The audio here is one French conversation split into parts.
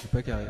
pas carré.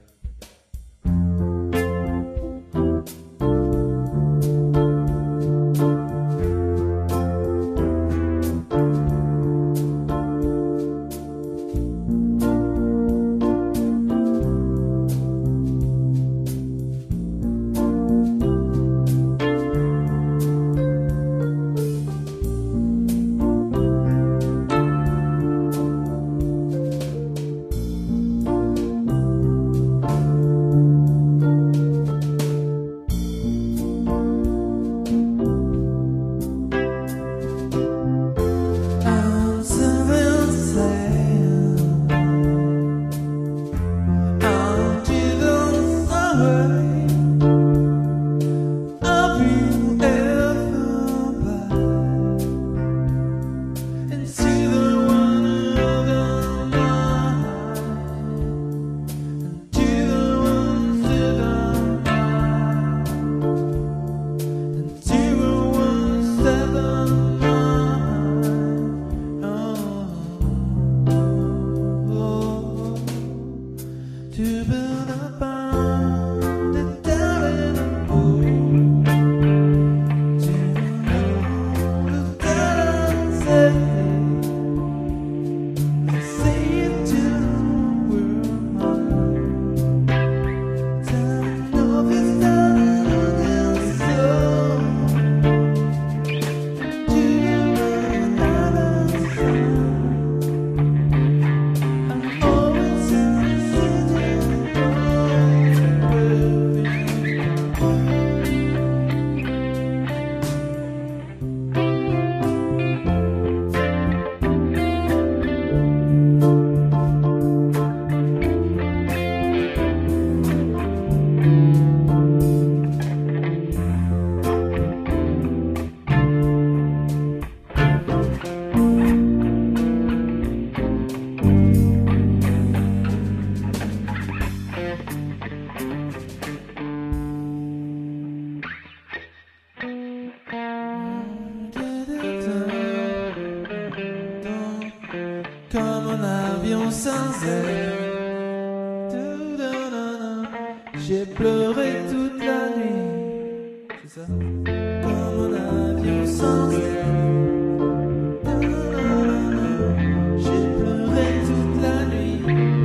Comme un avion sans aile, j'ai pleuré toute la nuit. C'est ça? Comme un avion sans aile, j'ai pleuré toute la nuit.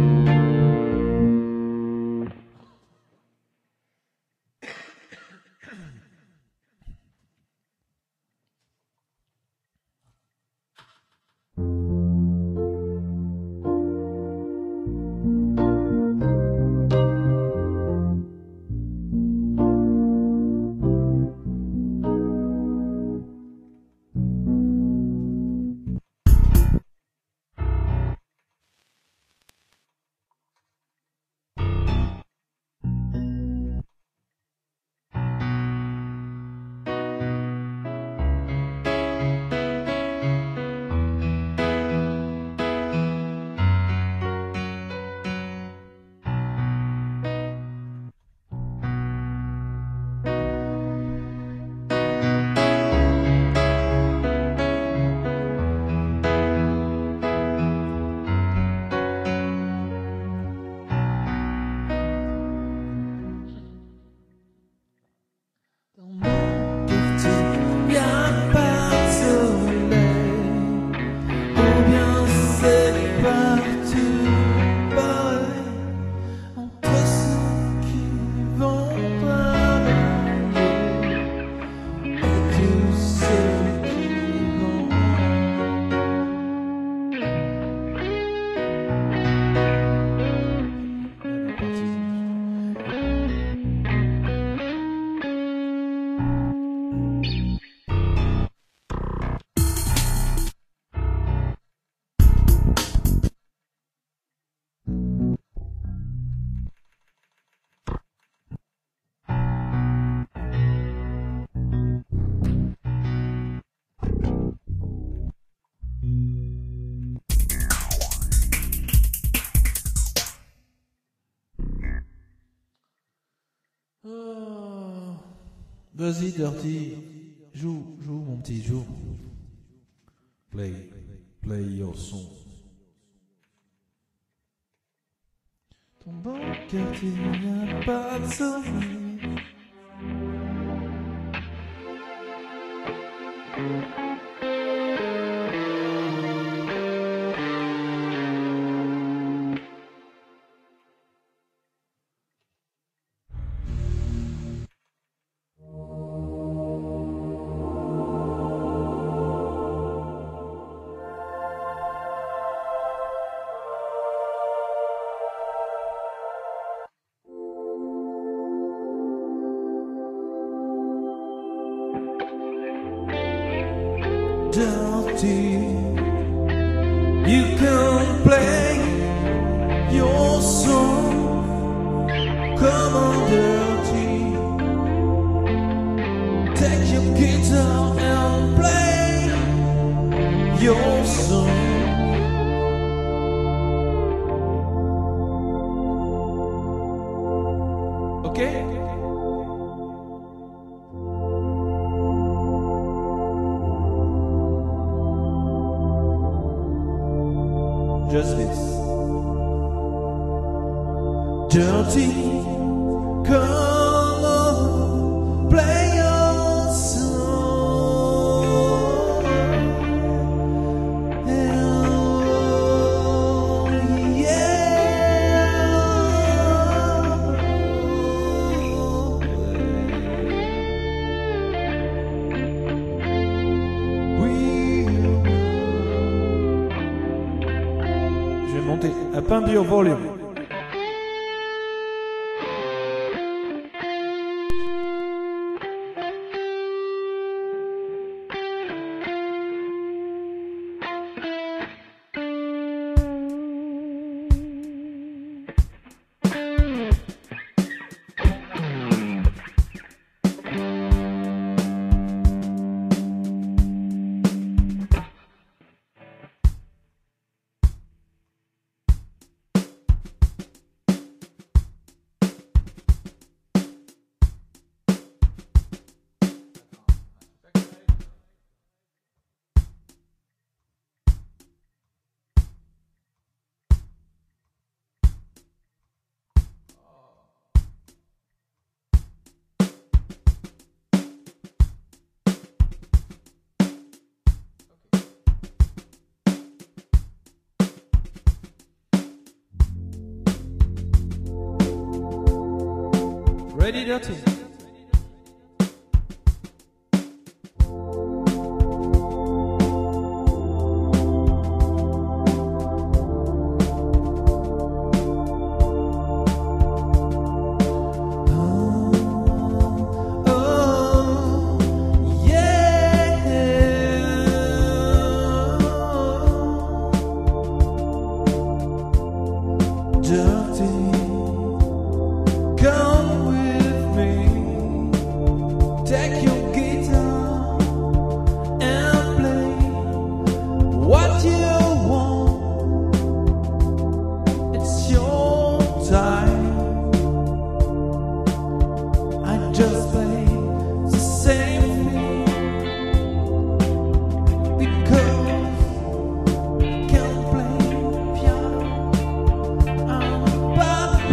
Oh. Vas-y, Dirty. Joue, mon petit, joue. Play your song. Ton bon quartier n'a pas de sommeil. Dirty, you can play your song. Come on, dirty, take your guitar and play your song. Okay? Just this. Dirty, come on, play your song. Oh, yeah. Je vais monter à plein de volume. Ready, dirty. Take your guitar and play what you want. It's your time. I just play the same thing because I can't play piano. I'm a bad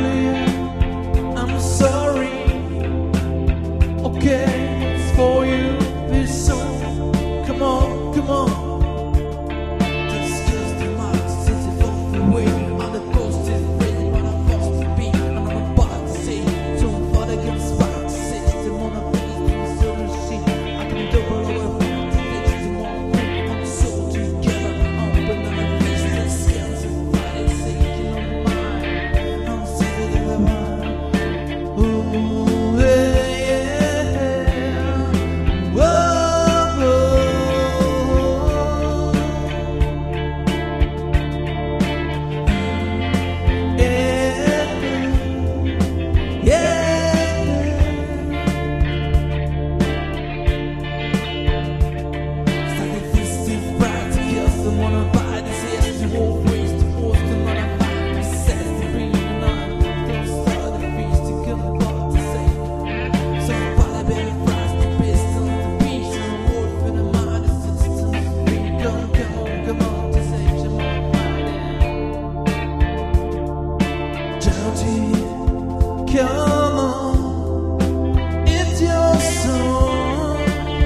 come on, it's your song,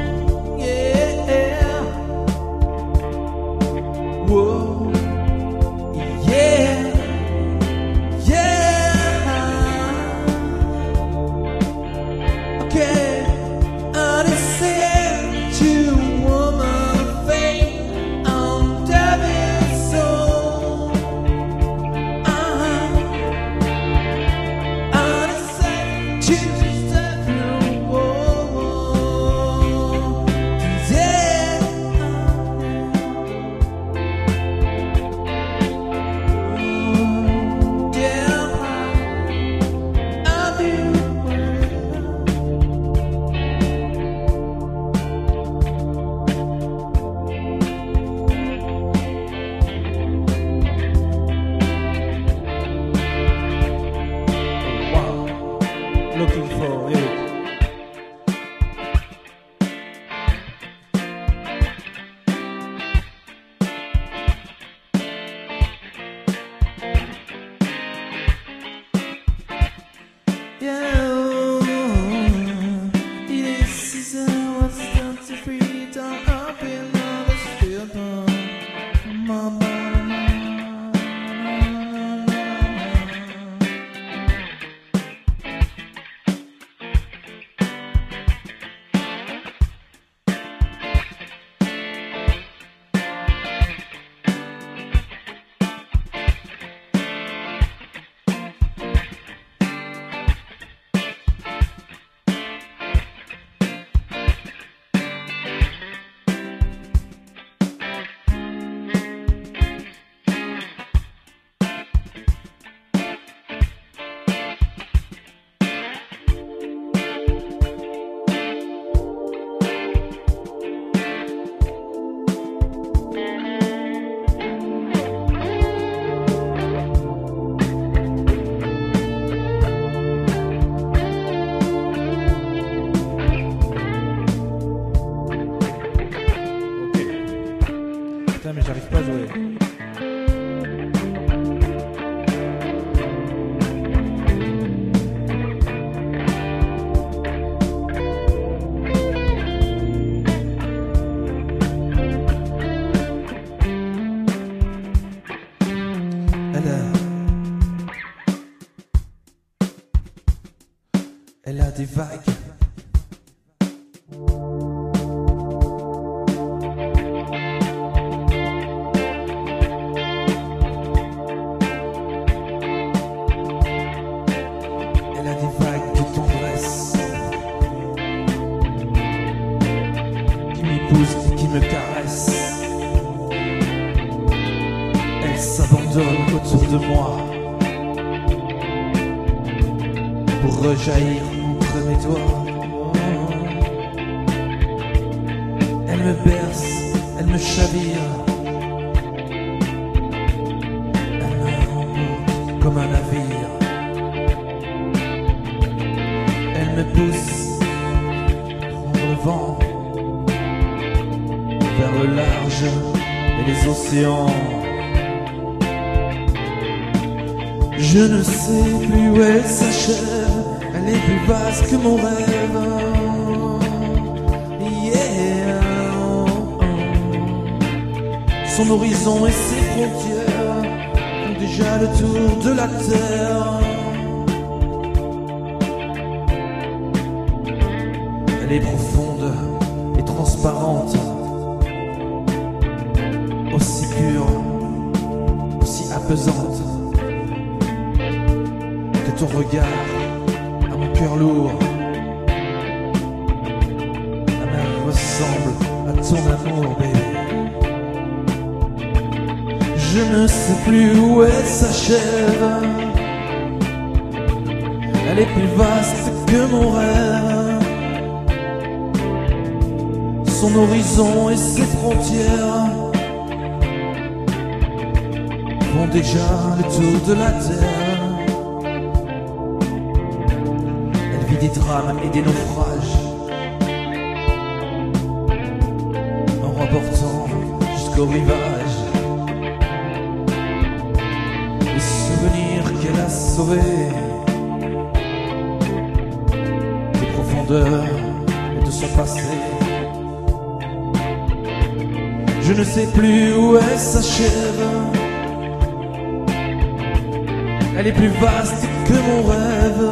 yeah. Whoa, yeah, yeah. Okay, I just said to woman fate, I'm David soul. I just said to step through wall, yeah. Damn, I'll be looking for it. Yeah, this is what's done to freedom up in all the field. Mama. Putain, mais j'arrive pas à jouer. Elle a des vagues. Elle a des vagues de tendresse qui m'épousent et qui me caressent. Elle s'abandonne autour de moi pour rejaillir entre mes doigts. Elle me berce, elle me chavire, elle m'emporte comme un navire. Elle me pousse prendre le vent vers le large et les océans. Je ne sais plus où elle s'achève, elle est plus vaste que mon rêve. Yeah. Son horizon et ses frontières font déjà le tour de la terre. Elle est profonde et transparente, aussi pure, aussi apaisante que ton regard à mon cœur lourd. La mer ressemble à ton amour, baby. Je ne sais plus où elle s'achève, elle est plus vaste que mon rêve. Son horizon et ses frontières font déjà le tour de la terre. Elle vit des drames et des naufrages en remportant jusqu'au rivage les souvenirs qu'elle a sauvés. profondeurs et de son passé. Je ne sais plus où elle s'achève. Elle est plus vaste que mon rêve.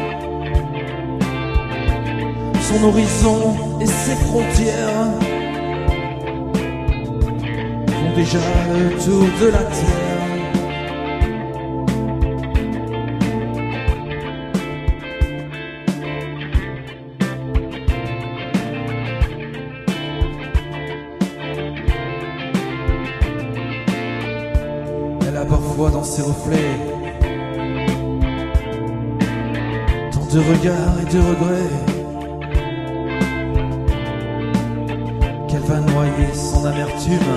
Son horizon et ses frontières font déjà le tour de la terre. Elle a parfois dans ses reflets tant de regards et de regrets qu'elle va noyer son amertume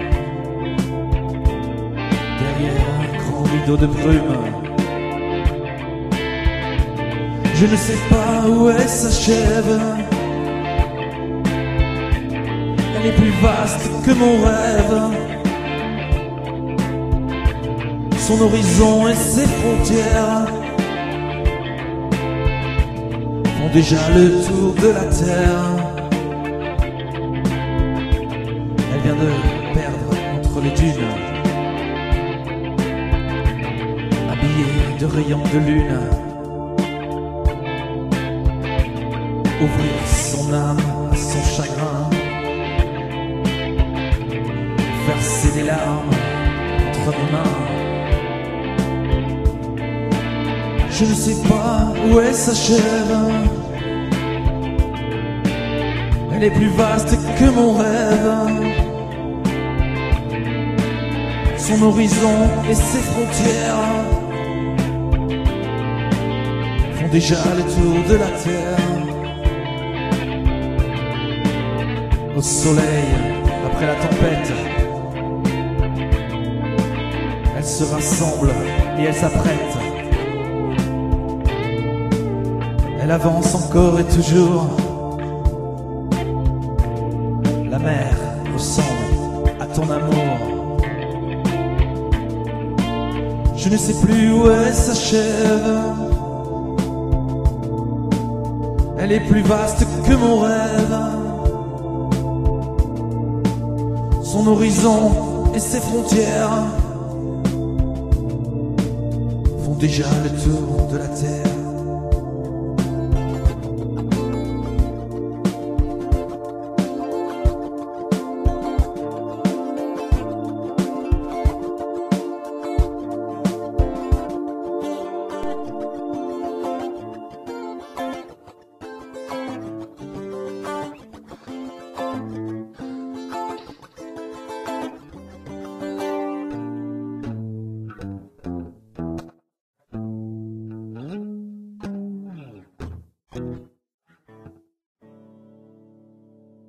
derrière un grand rideau de brume. Je ne sais pas où elle s'achève. Elle est plus vaste que mon rêve. Son horizon et ses frontières font déjà le tour de la terre. Elle vient de perdre entre les dunes, habillée de rayons de lune, ouvrir son âme à son chagrin, verser des larmes entre mes mains. Je ne sais pas où elle s'achève. Elle est plus vaste que mon rêve. Son horizon et ses frontières font déjà le tour de la terre. Au soleil, après la tempête, elles se rassemblent et elles s'apprêtent. Elle avance encore et toujours. La mer ressemble à ton amour. Je ne sais plus où elle s'achève. Elle est plus vaste que mon rêve. Son horizon et ses frontières font déjà le tour de la terre. Thank you.